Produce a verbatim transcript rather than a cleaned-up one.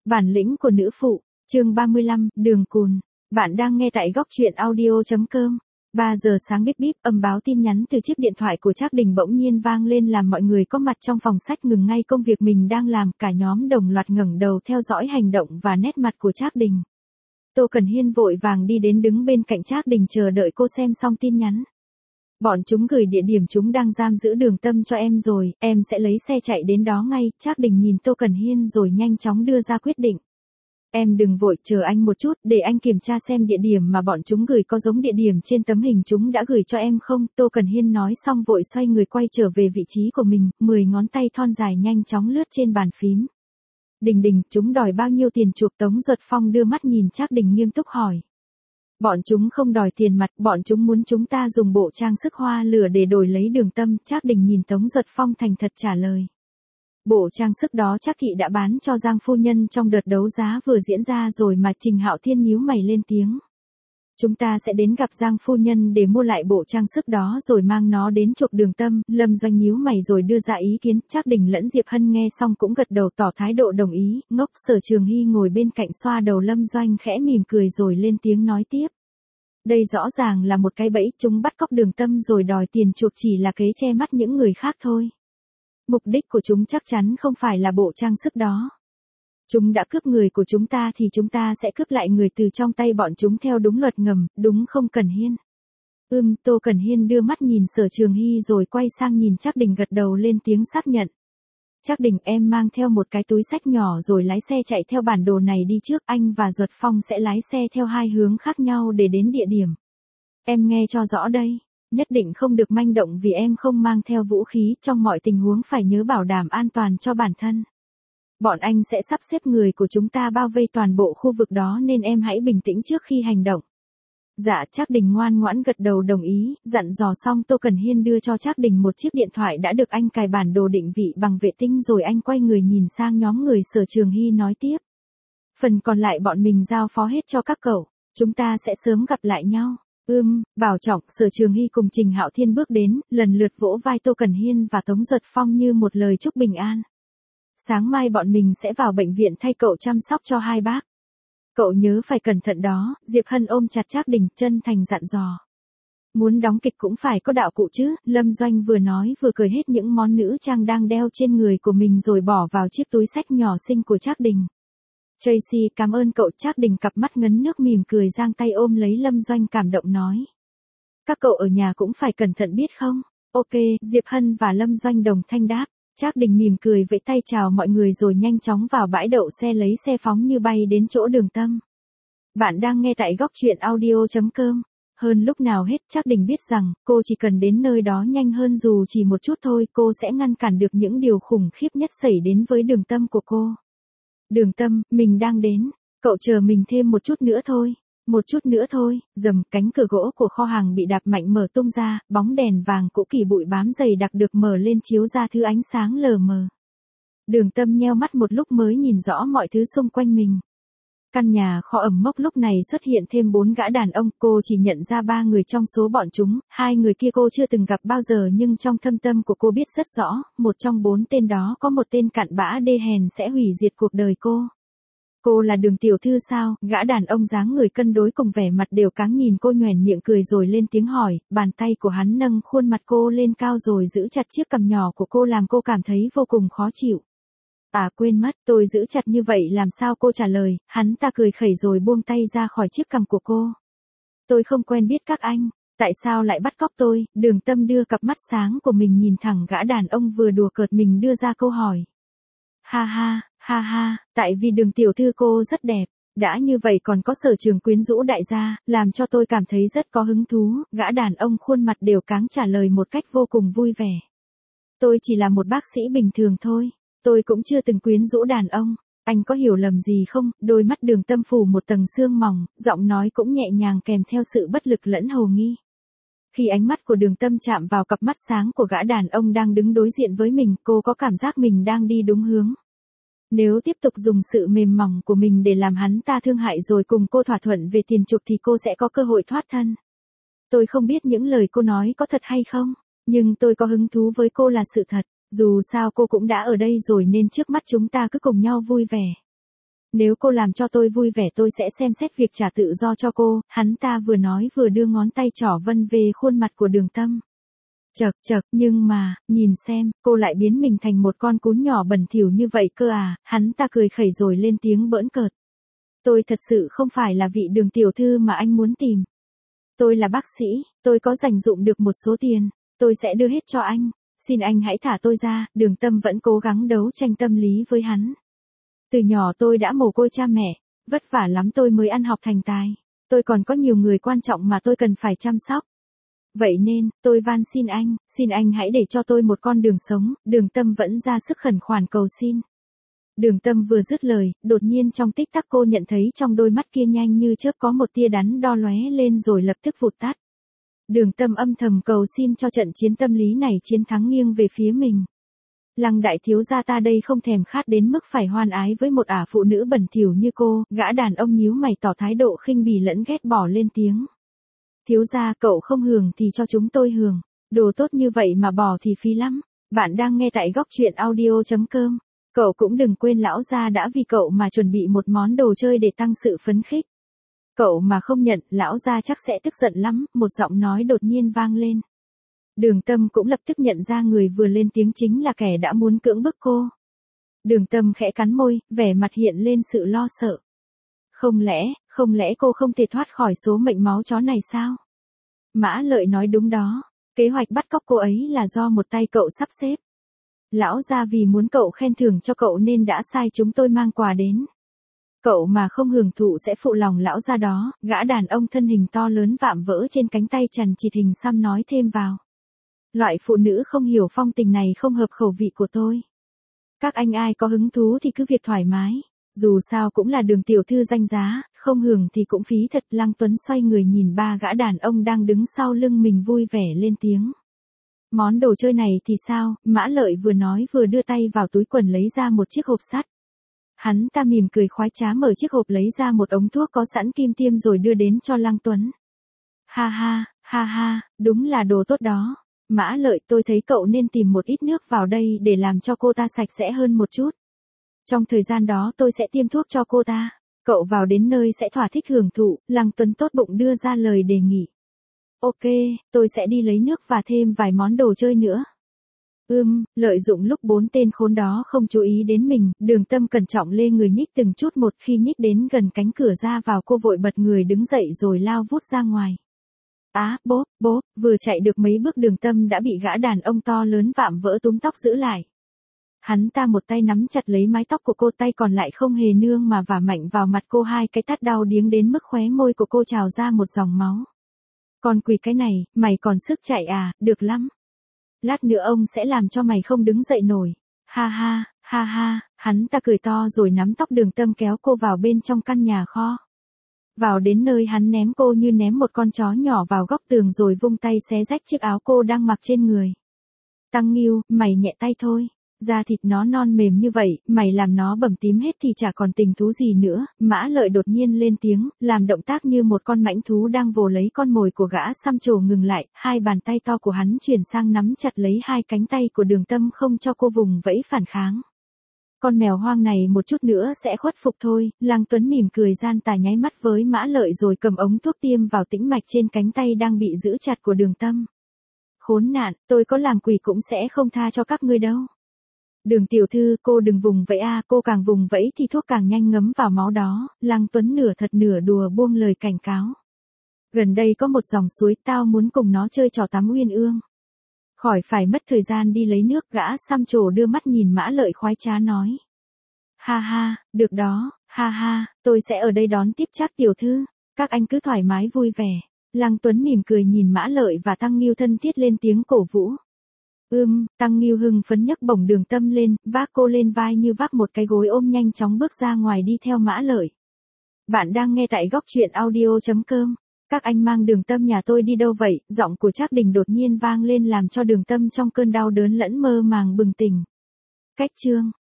Bản lĩnh của nữ phụ, chương ba mươi lăm, đường cùn. Bạn đang nghe tại góc truyện audio chấm com. ba giờ sáng bíp bíp, âm báo tin nhắn từ chiếc điện thoại của Trác Đình bỗng nhiên vang lên làm mọi người có mặt trong phòng sách ngừng ngay công việc mình đang làm, cả nhóm đồng loạt ngẩng đầu theo dõi hành động và nét mặt của Trác Đình. Tô Cần Hiên vội vàng đi đến đứng bên cạnh Trác Đình chờ đợi cô xem xong tin nhắn. Bọn chúng gửi địa điểm chúng đang giam giữ Đường Tâm cho em rồi, em sẽ lấy xe chạy đến đó ngay. Trác Đình nhìn Tô Cần Hiên rồi nhanh chóng đưa ra quyết định. Em đừng vội, chờ anh một chút, để anh kiểm tra xem địa điểm mà bọn chúng gửi có giống địa điểm trên tấm hình chúng đã gửi cho em không. Tô Cần Hiên nói xong vội xoay người quay trở về vị trí của mình, mười ngón tay thon dài nhanh chóng lướt trên bàn phím. Đình Đình, chúng đòi bao nhiêu tiền chuộc? Tống Duật Phong đưa mắt nhìn Trác Đình nghiêm túc hỏi. Bọn chúng không đòi tiền mặt, bọn chúng muốn chúng ta dùng bộ trang sức hoa lửa để đổi lấy Đường Tâm. Trác Đình nhìn Tống Duật Phong thành thật trả lời. Bộ trang sức đó Trác thị đã bán cho Giang phu nhân trong đợt đấu giá vừa diễn ra rồi mà. Trình Hạo Thiên nhíu mày lên tiếng. Chúng ta sẽ đến gặp Giang phu nhân để mua lại bộ trang sức đó rồi mang nó đến chuộc Đường Tâm. Lâm Doanh nhíu mày rồi đưa ra ý kiến. Trác Đình lẫn Diệp Hân nghe xong cũng gật đầu tỏ thái độ đồng ý. Ngốc Sở Trường Hy ngồi bên cạnh xoa đầu Lâm Doanh khẽ mỉm cười rồi lên tiếng nói tiếp. Đây rõ ràng là một cái bẫy, chúng bắt cóc Đường Tâm rồi đòi tiền chuộc chỉ là kế che mắt những người khác thôi. Mục đích của chúng chắc chắn không phải là bộ trang sức đó. Chúng đã cướp người của chúng ta thì chúng ta sẽ cướp lại người từ trong tay bọn chúng theo đúng luật ngầm, đúng không Cần Hiên? Ừm, Tô Cần Hiên đưa mắt nhìn Sở Trường Hy rồi quay sang nhìn Trác Đình gật đầu lên tiếng xác nhận. Trác Đình, em mang theo một cái túi xách nhỏ rồi lái xe chạy theo bản đồ này đi trước, anh và Duật Phong sẽ lái xe theo hai hướng khác nhau để đến địa điểm. Em nghe cho rõ đây, nhất định không được manh động vì em không mang theo vũ khí, trong mọi tình huống phải nhớ bảo đảm an toàn cho bản thân. Bọn anh sẽ sắp xếp người của chúng ta bao vây toàn bộ khu vực đó nên em hãy bình tĩnh trước khi hành động. Dạ. Trác Đình ngoan ngoãn gật đầu đồng ý, dặn dò xong Tô Cần Hiên đưa cho Trác Đình một chiếc điện thoại đã được anh cài bản đồ định vị bằng vệ tinh rồi anh quay người nhìn sang nhóm người Sở Trường Hy nói tiếp. Phần còn lại bọn mình giao phó hết cho các cậu, chúng ta sẽ sớm gặp lại nhau. Ưm, Bảo Trọng. Sở Trường Hy cùng Trình Hạo Thiên bước đến, lần lượt vỗ vai Tô Cần Hiên và Tống Duật Phong như một lời chúc bình an. Sáng mai bọn mình sẽ vào bệnh viện thay cậu chăm sóc cho hai bác. Cậu nhớ phải cẩn thận đó. Diệp Hân ôm chặt Trác Đình, chân thành dặn dò. Muốn đóng kịch cũng phải có đạo cụ chứ. Lâm Doanh vừa nói vừa cười hết những món nữ trang đang đeo trên người của mình rồi bỏ vào chiếc túi xách nhỏ xinh của Trác Đình. Tracy, cảm ơn cậu. Trác Đình cặp mắt ngấn nước mỉm cười giang tay ôm lấy Lâm Doanh cảm động nói. Các cậu ở nhà cũng phải cẩn thận biết không? Ok, Diệp Hân và Lâm Doanh đồng thanh đáp. Trác Đình mỉm cười vẫy tay chào mọi người rồi nhanh chóng vào bãi đậu xe lấy xe phóng như bay đến chỗ Đường Tâm. Bạn đang nghe tại góc truyện audio chấm com. Hơn lúc nào hết Trác Đình biết rằng cô chỉ cần đến nơi đó nhanh hơn dù chỉ một chút thôi cô sẽ ngăn cản được những điều khủng khiếp nhất xảy đến với Đường Tâm của cô. Đường Tâm, mình đang đến, cậu chờ mình thêm một chút nữa thôi. Một chút nữa thôi. Dầm, cánh cửa gỗ của kho hàng bị đạp mạnh mở tung ra, bóng đèn vàng cũ kỹ bụi bám dày đặc được mở lên chiếu ra thứ ánh sáng lờ mờ. Đường Tâm nheo mắt một lúc mới nhìn rõ mọi thứ xung quanh mình. Căn nhà kho ẩm mốc lúc này xuất hiện thêm bốn gã đàn ông, cô chỉ nhận ra ba người trong số bọn chúng, hai người kia cô chưa từng gặp bao giờ nhưng trong thâm tâm của cô biết rất rõ, một trong bốn tên đó có một tên cặn bã đê hèn sẽ hủy diệt cuộc đời cô. Cô là Đường tiểu thư sao? Gã đàn ông dáng người cân đối cùng vẻ mặt đều cáng nhìn cô nhoẻn miệng cười rồi lên tiếng hỏi, bàn tay của hắn nâng khuôn mặt cô lên cao rồi giữ chặt chiếc cằm nhỏ của cô làm cô cảm thấy vô cùng khó chịu. À quên mất, tôi giữ chặt như vậy làm sao cô trả lời, hắn ta cười khẩy rồi buông tay ra khỏi chiếc cằm của cô. Tôi không quen biết các anh, tại sao lại bắt cóc tôi? Đường Tâm đưa cặp mắt sáng của mình nhìn thẳng gã đàn ông vừa đùa cợt mình đưa ra câu hỏi. Ha ha, ha ha, tại vì Đường tiểu thư cô rất đẹp, đã như vậy còn có sở trường quyến rũ đại gia, làm cho tôi cảm thấy rất có hứng thú. Gã đàn ông khuôn mặt đều cáng trả lời một cách vô cùng vui vẻ. Tôi chỉ là một bác sĩ bình thường thôi, tôi cũng chưa từng quyến rũ đàn ông, anh có hiểu lầm gì không? Đôi mắt Đường Tâm phủ một tầng sương mỏng, giọng nói cũng nhẹ nhàng kèm theo sự bất lực lẫn hồ nghi. Khi ánh mắt của Đường Tâm chạm vào cặp mắt sáng của gã đàn ông đang đứng đối diện với mình, cô có cảm giác mình đang đi đúng hướng. Nếu tiếp tục dùng sự mềm mỏng của mình để làm hắn ta thương hại rồi cùng cô thỏa thuận về tiền chuộc thì cô sẽ có cơ hội thoát thân. Tôi không biết những lời cô nói có thật hay không, nhưng tôi có hứng thú với cô là sự thật. Dù sao cô cũng đã ở đây rồi nên trước mắt chúng ta cứ cùng nhau vui vẻ. Nếu cô làm cho tôi vui vẻ tôi sẽ xem xét việc trả tự do cho cô, hắn ta vừa nói vừa đưa ngón tay trỏ vân về khuôn mặt của Đường Tâm. Chậc chậc, nhưng mà, nhìn xem, cô lại biến mình thành một con cún nhỏ bẩn thỉu như vậy cơ à, hắn ta cười khẩy rồi lên tiếng bỡn cợt. Tôi thật sự không phải là vị Đường tiểu thư mà anh muốn tìm. Tôi là bác sĩ, tôi có dành dụm được một số tiền, tôi sẽ đưa hết cho anh, xin anh hãy thả tôi ra. Đường Tâm vẫn cố gắng đấu tranh tâm lý với hắn. Từ nhỏ tôi đã mồ côi cha mẹ, vất vả lắm tôi mới ăn học thành tài, tôi còn có nhiều người quan trọng mà tôi cần phải chăm sóc. Vậy nên, tôi van xin anh, xin anh hãy để cho tôi một con đường sống. Đường Tâm vẫn ra sức khẩn khoản cầu xin. Đường Tâm vừa dứt lời, đột nhiên trong tích tắc cô nhận thấy trong đôi mắt kia nhanh như chớp có một tia đắn đo lóe lên rồi lập tức vụt tắt. Đường Tâm âm thầm cầu xin cho trận chiến tâm lý này chiến thắng nghiêng về phía mình. Lăng đại thiếu gia ta đây không thèm khát đến mức phải hoan ái với một ả phụ nữ bẩn thỉu như cô. Gã đàn ông nhíu mày tỏ thái độ khinh bỉ lẫn ghét bỏ lên tiếng. Thiếu gia, cậu không hưởng thì cho chúng tôi hưởng, đồ tốt như vậy mà bỏ thì phí lắm. Bạn đang nghe tại góc truyện audio chấm com. Cậu cũng đừng quên lão gia đã vì cậu mà chuẩn bị một món đồ chơi để tăng sự phấn khích. Cậu mà không nhận, lão gia chắc sẽ tức giận lắm. Một giọng nói đột nhiên vang lên. Đường Tâm cũng lập tức nhận ra người vừa lên tiếng chính là kẻ đã muốn cưỡng bức cô. Đường Tâm khẽ cắn môi, vẻ mặt hiện lên sự lo sợ. Không lẽ, không lẽ cô không thể thoát khỏi số mệnh máu chó này sao? Mã Lợi nói đúng đó, kế hoạch bắt cóc cô ấy là do một tay cậu sắp xếp. Lão gia vì muốn cậu khen thưởng cho cậu nên đã sai chúng tôi mang quà đến. Cậu mà không hưởng thụ sẽ phụ lòng lão gia đó. Gã đàn ông thân hình to lớn vạm vỡ trên cánh tay chằn chịt hình xăm nói thêm vào. Loại phụ nữ không hiểu phong tình này không hợp khẩu vị của tôi. Các anh ai có hứng thú thì cứ việc thoải mái. Dù sao cũng là Đường tiểu thư danh giá, không hưởng thì cũng phí thật. Lăng Tuấn xoay người nhìn ba gã đàn ông đang đứng sau lưng mình vui vẻ lên tiếng. Món đồ chơi này thì sao? Mã Lợi vừa nói vừa đưa tay vào túi quần lấy ra một chiếc hộp sắt. Hắn ta mỉm cười khoái trá mở chiếc hộp lấy ra một ống thuốc có sẵn kim tiêm rồi đưa đến cho Lăng Tuấn. Ha ha, ha ha, đúng là đồ tốt đó. Mã Lợi, tôi thấy cậu nên tìm một ít nước vào đây để làm cho cô ta sạch sẽ hơn một chút. Trong thời gian đó tôi sẽ tiêm thuốc cho cô ta. Cậu vào đến nơi sẽ thỏa thích hưởng thụ. Lăng Tuấn tốt bụng đưa ra lời đề nghị. Ok, tôi sẽ đi lấy nước và thêm vài món đồ chơi nữa. Ưm, lợi dụng lúc bốn tên khốn đó không chú ý đến mình, Đường Tâm cẩn trọng lê người nhích từng chút một. Khi nhích đến gần cánh cửa ra vào cô vội bật người đứng dậy rồi lao vút ra ngoài. Á, bố, bố, vừa chạy được mấy bước Đường Tâm đã bị gã đàn ông to lớn vạm vỡ túm tóc giữ lại. Hắn ta một tay nắm chặt lấy mái tóc của cô, tay còn lại không hề nương mà vả mạnh vào mặt cô, hai cái tát đau điếng đến mức khóe môi của cô trào ra một dòng máu. Còn quỷ cái này, mày còn sức chạy à, được lắm. Lát nữa ông sẽ làm cho mày không đứng dậy nổi. Ha ha, ha ha, hắn ta cười to rồi nắm tóc Đường Tâm kéo cô vào bên trong căn nhà kho. Vào đến nơi hắn ném cô như ném một con chó nhỏ vào góc tường rồi vung tay xé rách chiếc áo cô đang mặc trên người. Tăng Nghiêu, mày nhẹ tay thôi. Da thịt nó non mềm như vậy, mày làm nó bầm tím hết thì chả còn tình thú gì nữa. Mã Lợi đột nhiên lên tiếng, làm động tác như một con mãnh thú đang vồ lấy con mồi của gã xăm trổ ngừng lại. Hai bàn tay to của hắn chuyển sang nắm chặt lấy hai cánh tay của Đường Tâm không cho cô vùng vẫy phản kháng. Con mèo hoang này một chút nữa sẽ khuất phục thôi. Lăng Tuấn mỉm cười gian tà nháy mắt với Mã Lợi rồi cầm ống thuốc tiêm vào tĩnh mạch trên cánh tay đang bị giữ chặt của Đường Tâm. Khốn nạn, tôi có làm quỷ cũng sẽ không tha cho các ngươi đâu. Đường tiểu thư, cô đừng vùng vẫy a, à, cô càng vùng vẫy thì thuốc càng nhanh ngấm vào máu đó. Lăng Tuấn nửa thật nửa đùa buông lời cảnh cáo. Gần đây có một dòng suối, tao muốn cùng nó chơi trò tắm uyên ương. Khỏi phải mất thời gian đi lấy nước. Gã xăm trổ đưa mắt nhìn Mã Lợi khoái trá nói. Ha ha, được đó, ha ha, tôi sẽ ở đây đón tiếp Trác tiểu thư. Các anh cứ thoải mái vui vẻ. Lăng Tuấn mỉm cười nhìn Mã Lợi và Tăng Nghiêu thân thiết lên tiếng cổ vũ. Ưm, Tăng Nghiêu hưng phấn nhấc bổng Đường Tâm lên, vác cô lên vai như vác một cái gối ôm, nhanh chóng bước ra ngoài đi theo Mã Lợi. Bạn đang nghe tại góc truyện audio chấm com. Các anh mang Đường Tâm nhà tôi đi đâu vậy? Giọng của Trác Đình đột nhiên vang lên làm cho Đường Tâm trong cơn đau đớn lẫn mơ màng bừng tỉnh. Cách chương